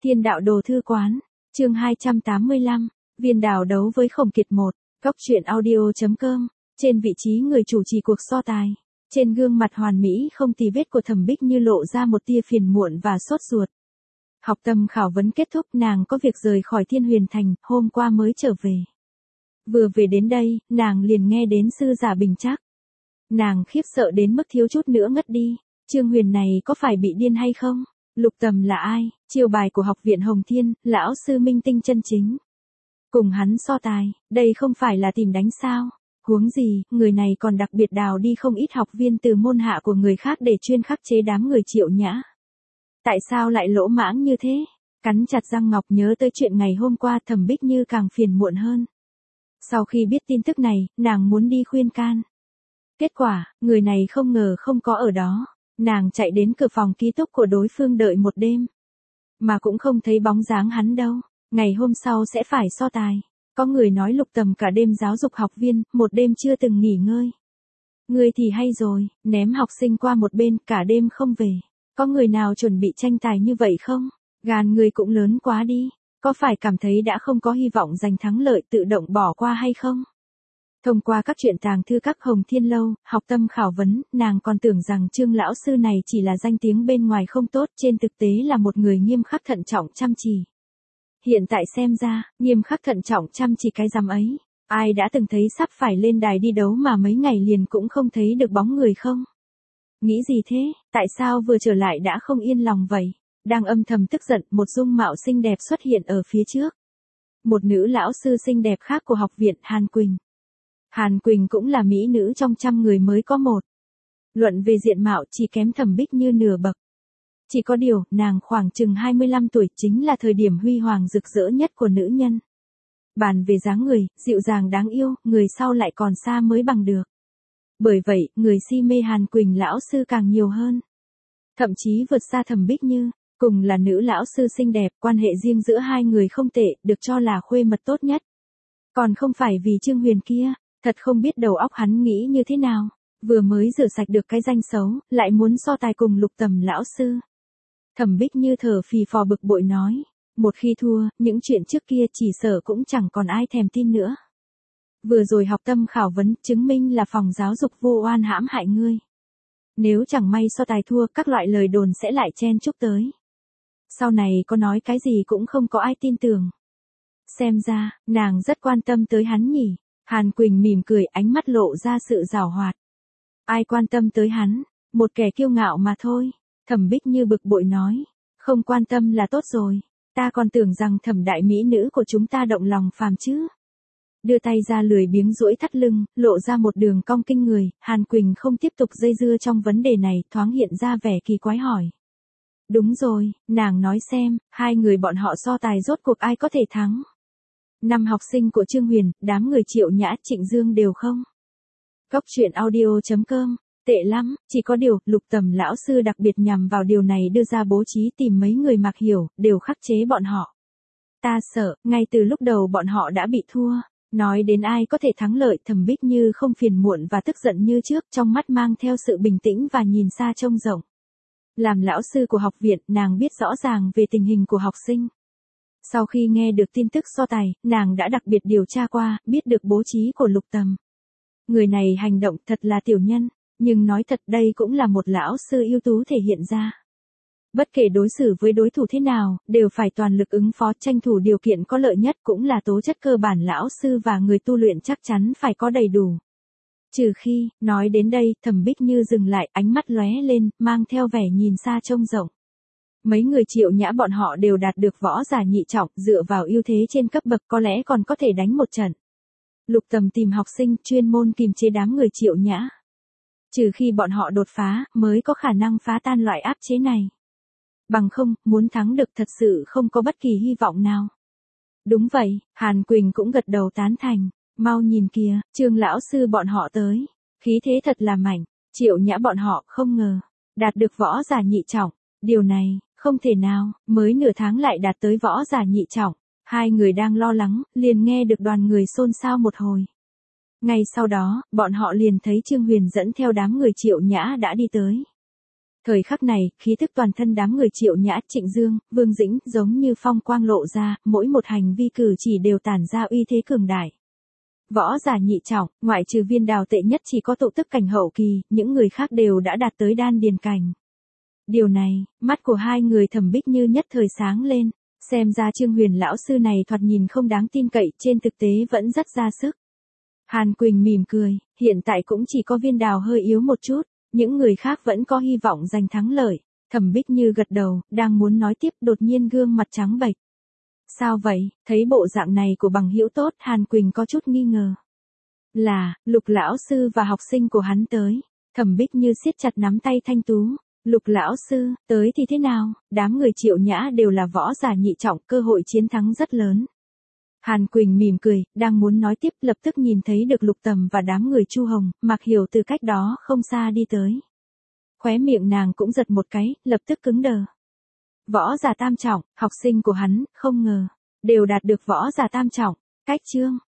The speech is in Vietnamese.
Thiên đạo đồ thư quán, chương 285, viên đào đấu với Khổng Kiệt 1, góc truyện audio.com, trên vị trí người chủ trì cuộc so tài. Trên gương mặt hoàn mỹ không tì vết của Thẩm Bích Như lộ ra một tia phiền muộn và sốt ruột. Học tâm khảo vấn kết thúc, nàng có việc rời khỏi Thiên Huyền Thành, hôm qua mới trở về. Vừa về đến đây, nàng liền nghe đến sư giả Bình Trác. Nàng khiếp sợ đến mức thiếu chút nữa ngất đi. Trương Huyền này có phải bị điên hay không? Lục Tầm là ai? Chiêu bài của học viện Hồng Thiên, lão sư minh tinh chân chính. Cùng hắn so tài, đây không phải là tìm đánh sao? Huống gì, người này còn đặc biệt đào đi không ít học viên từ môn hạ của người khác để chuyên khắc chế đám người Triệu Nhã. Tại sao lại lỗ mãng như thế? Cắn chặt răng ngọc nhớ tới chuyện ngày hôm qua, Thẩm Bích Như càng phiền muộn hơn. Sau khi biết tin tức này, nàng muốn đi khuyên can. Kết quả, người này không ngờ không có ở đó. Nàng chạy đến cửa phòng ký túc của đối phương đợi một đêm. Mà cũng không thấy bóng dáng hắn đâu. Ngày hôm sau sẽ phải so tài. Có người nói Lục Tầm cả đêm giáo dục học viên, một đêm chưa từng nghỉ ngơi. Người thì hay rồi, ném học sinh qua một bên, cả đêm không về. Có người nào chuẩn bị tranh tài như vậy không? Gan người cũng lớn quá đi. Có phải cảm thấy đã không có hy vọng giành thắng lợi tự động bỏ qua hay không? Thông qua các chuyện tàng thư các Hồng Thiên Lâu, học tâm khảo vấn, nàng còn tưởng rằng Trương lão sư này chỉ là danh tiếng bên ngoài không tốt, trên thực tế là một người nghiêm khắc thận trọng chăm chỉ. Hiện tại xem ra, nghiêm khắc thận trọng chăm chỉ cái rắm ấy, ai đã từng thấy sắp phải lên đài đi đấu mà mấy ngày liền cũng không thấy được bóng người không? Nghĩ gì thế, tại sao vừa trở lại đã không yên lòng vậy? Đang âm thầm tức giận, một dung mạo xinh đẹp xuất hiện ở phía trước. Một nữ lão sư xinh đẹp khác của học viện, Hàn Quỳnh. Hàn Quỳnh cũng là mỹ nữ trong 100 người mới có một. Luận về diện mạo chỉ kém Thẩm Bích Như nửa bậc. Chỉ có điều, nàng khoảng chừng 25 tuổi chính là thời điểm huy hoàng rực rỡ nhất của nữ nhân. Bàn về dáng người, dịu dàng đáng yêu, người sau lại còn xa mới bằng được. Bởi vậy, người si mê Hàn Quỳnh lão sư càng nhiều hơn. Thậm chí vượt xa Thẩm Bích Như, cùng là nữ lão sư xinh đẹp, quan hệ riêng giữa hai người không tệ, được cho là khuê mật tốt nhất. Còn không phải vì Trương Huyền kia. Thật không biết đầu óc hắn nghĩ như thế nào, vừa mới rửa sạch được cái danh xấu, lại muốn so tài cùng Lục Tầm lão sư. Thẩm Bích Như thở phì phò bực bội nói, một khi thua, những chuyện trước kia chỉ sợ cũng chẳng còn ai thèm tin nữa. Vừa rồi học tâm khảo vấn, chứng minh là phòng giáo dục vô oan hãm hại ngươi. Nếu chẳng may so tài thua, các loại lời đồn sẽ lại chen chúc tới. Sau này có nói cái gì cũng không có ai tin tưởng. Xem ra, nàng rất quan tâm tới hắn nhỉ. Hàn Quỳnh mỉm cười, ánh mắt lộ ra sự giảo hoạt. Ai quan tâm tới hắn, một kẻ kiêu ngạo mà thôi. Thẩm Bích Như bực bội nói, không quan tâm là tốt rồi, ta còn tưởng rằng Thẩm đại mỹ nữ của chúng ta động lòng phàm chứ. Đưa tay ra lười biếng duỗi thắt lưng, lộ ra một đường cong kinh người, Hàn Quỳnh không tiếp tục dây dưa trong vấn đề này, thoáng hiện ra vẻ kỳ quái hỏi. Đúng rồi, nàng nói xem, hai người bọn họ so tài rốt cuộc ai có thể thắng. 5 học sinh của Trương Huyền, đám người Triệu Nhã, Trịnh Dương đều không. Góc truyện audio.com, tệ lắm, chỉ có điều, Lục Tầm lão sư đặc biệt nhằm vào điều này đưa ra bố trí tìm mấy người mặc hiểu, đều khắc chế bọn họ. Ta sợ, ngay từ lúc đầu bọn họ đã bị thua, nói đến ai có thể thắng lợi, Thẩm Bích Như không phiền muộn và tức giận như trước, trong mắt mang theo sự bình tĩnh và nhìn xa trông rộng. Làm lão sư của học viện, nàng biết rõ ràng về tình hình của học sinh. Sau khi nghe được tin tức so tài, nàng đã đặc biệt điều tra qua, biết được bố trí của Lục Tầm. Người này hành động thật là tiểu nhân, nhưng nói thật đây cũng là một lão sư ưu tú thể hiện ra. Bất kể đối xử với đối thủ thế nào, đều phải toàn lực ứng phó, tranh thủ điều kiện có lợi nhất, cũng là tố chất cơ bản lão sư và người tu luyện chắc chắn phải có đầy đủ. Trừ khi, nói đến đây, Thẩm Bích Như dừng lại, ánh mắt lóe lên, mang theo vẻ nhìn xa trông rộng. Mấy người Triệu Nhã bọn họ đều đạt được võ giả nhị trọng, dựa vào ưu thế trên cấp bậc có lẽ còn có thể đánh một trận. Lục Tầm tìm học sinh chuyên môn kiềm chế đám người Triệu Nhã. Trừ khi bọn họ đột phá, mới có khả năng phá tan loại áp chế này. Bằng không, muốn thắng được thật sự không có bất kỳ hy vọng nào. Đúng vậy, Hàn Quỳnh cũng gật đầu tán thành. Mau nhìn kìa, Trương lão sư bọn họ tới. Khí thế thật là mạnh. Triệu Nhã bọn họ không ngờ, đạt được võ giả nhị trọng. Điều này, không thể nào, mới nửa tháng lại đạt tới võ giả nhị trọng. Hai người đang lo lắng, liền nghe được đoàn người xôn xao một hồi. Ngay sau đó, bọn họ liền thấy Trương Huyền dẫn theo đám người Triệu Nhã đã đi tới. Thời khắc này, khí thức toàn thân đám người Triệu Nhã, Trịnh Dương, Vương Dĩnh giống như phong quang lộ ra, mỗi một hành vi cử chỉ đều tản ra uy thế cường đại. Võ giả nhị trọng, ngoại trừ Viên Đào tệ nhất chỉ có tụ tức cảnh hậu kỳ, những người khác đều đã đạt tới đan điền cảnh. Điều này, mắt của hai người Thẩm Bích Như nhất thời sáng lên, xem ra Trương Huyền lão sư này thoạt nhìn không đáng tin cậy, trên thực tế vẫn rất ra sức. Hàn Quỳnh mỉm cười, hiện tại cũng chỉ có Viên Đào hơi yếu một chút, những người khác vẫn có hy vọng giành thắng lợi. Thẩm Bích Như gật đầu, đang muốn nói tiếp đột nhiên gương mặt trắng bệch. Sao vậy, thấy bộ dạng này của bằng hữu tốt, Hàn Quỳnh có chút nghi ngờ. Là, Lục lão sư và học sinh của hắn tới. Thẩm Bích Như siết chặt nắm tay thanh tú. Lục lão sư, tới thì thế nào, đám người Triệu Nhã đều là võ giả nhị trọng, cơ hội chiến thắng rất lớn. Hàn Quỳnh mỉm cười, đang muốn nói tiếp lập tức nhìn thấy được Lục Tầm và đám người Chu Hồng, Mạc Hiểu từ cách đó không xa đi tới. Khóe miệng nàng cũng giật một cái, lập tức cứng đờ. Võ giả tam trọng, học sinh của hắn, không ngờ, đều đạt được võ giả tam trọng. Cách chương